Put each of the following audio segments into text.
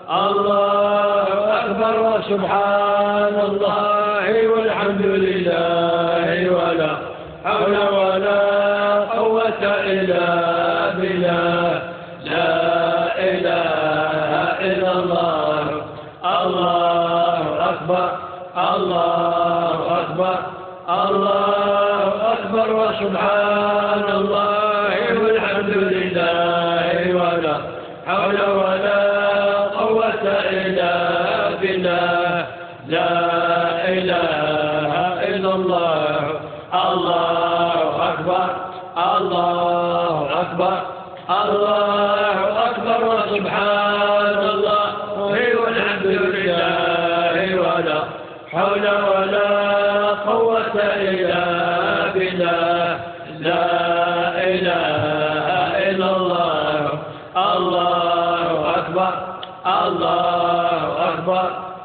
الله أكبر وسبحان الله والحمد لله ولا حول ولا قوة إلا بالله لا إله إلا الله الله أكبر الله أكبر الله أكبر وسبحان الله والحمد لله ولا حول ولا قوة إلا بالله لا إله إلا الله الله أكبر الله أكبر الله أكبر وسبحان الله والحمد لله ولا حول ولا قوة إلا بالله لا إله إلا الله الله أكبر الله أكبر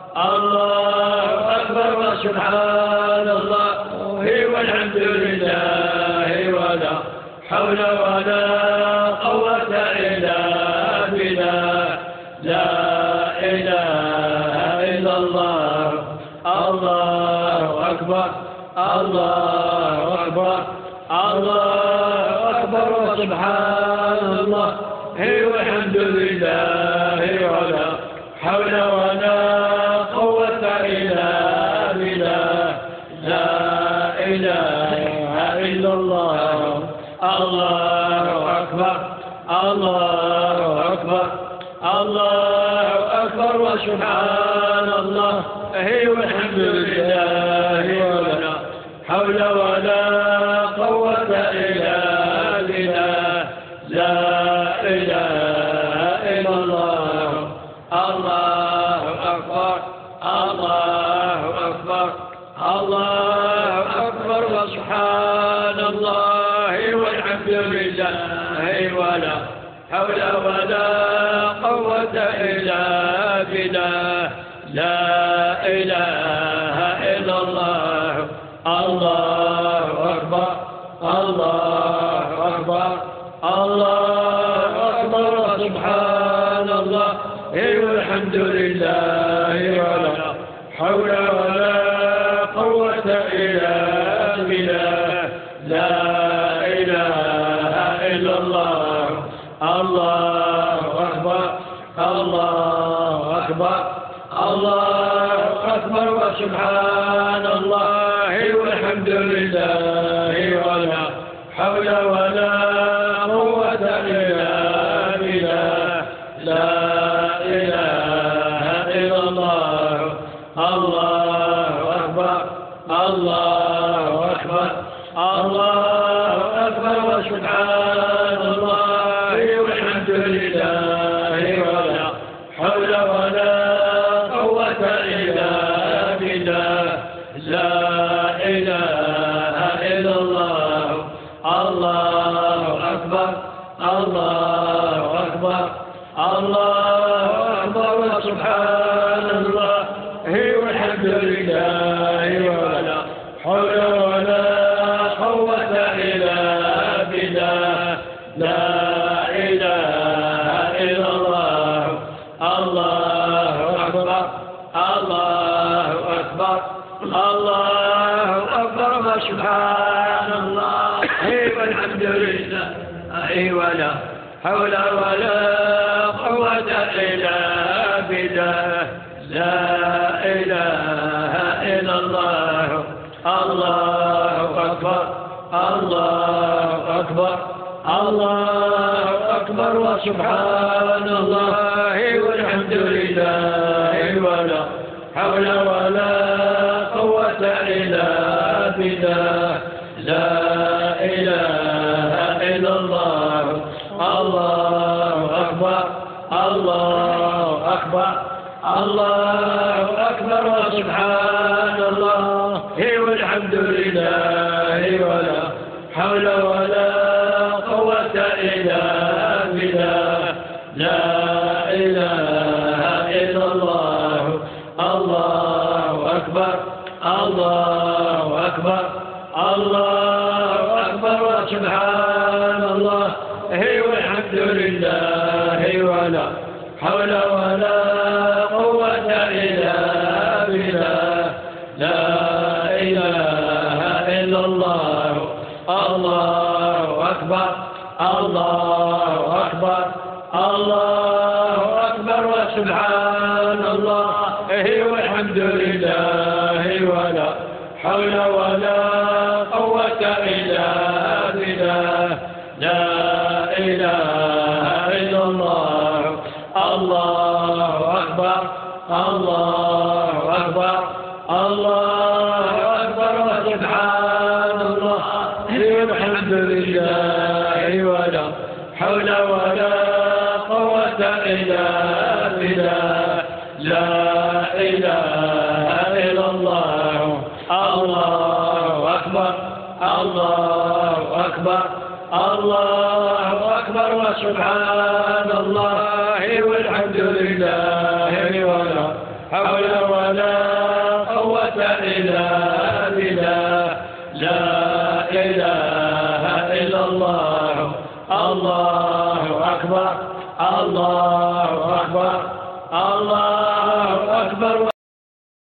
الله أكبر وسبحان الله والحمد لله ولا حول ولا قوة إلا بالله لا إله إلا الله الله أكبر الله أكبر الله أكبر وسبحان الله والحمد لله ولا حول ولا قوة إلا بالله لا إله إلا الله الله أكبر الله أكبر الله أكبر وسبحان الله والحمد لله ولا حول ولا قوة إلا بالله لا إله إلا الله الله أكبر الله أكبر الله أكبر وسبحان الله والحمد لله ولا حول ولا قوة إلا بالله لا إله إلا الله الله أكبر الله أكبر الله أكبر وسبحان الله والحمد لله ولا حول ولا قوة إلا بالله لا إله إلا الله الله أكبر الله أكبر الله أكبر وسبحان الله والحمد لله ولا حول ولا قوة إلا بالله لا إله إلا الله الله أكبر الله أكبر الله أكبر وسبحان الله والحمد لله ولا حول ولا قوة إلا بالله لا إله إلا الله الله أكبر الله أكبر الله أكبر وسبحان الله والحمد لله ولا حول ولا قوة إلا بالله لا إله إلا الله الله أكبر الله أكبر الله أكبر وسبحان الله والحمد لله ولا حول ولا قوة إلا بالله لا إله إلا الله الله أكبر الله أكبر الله أكبر وسبحان الله والحمد لله ولا حول ولا قوة إلا بالله لا إله إلا الله الله أكبر الله أكبر الله أكبر وسبحان الله والحمد لله ولا حول ولا قوة إلا بالله لا إله إلا الله الله أكبر الله أكبر الله أكبر وسبحان الله والحمد لله ولا حول ولا الله أكبر الله أكبر وسبحان الله والحمد لله ولا حول ولا قوة إلا بالله لا إله إلا الله الله أكبر الله أكبر الله أكبر وسبحان الله والحمد لله ولا حول ولا قوة إلا بالله لا إله إلا الله الله أكبر الله أكبر الله أكبر وسبحان الله والحمد لله ولا حول ولا قوة إلا بالله لا إله إلا الله الله أكبر الله أكبر الله أكبر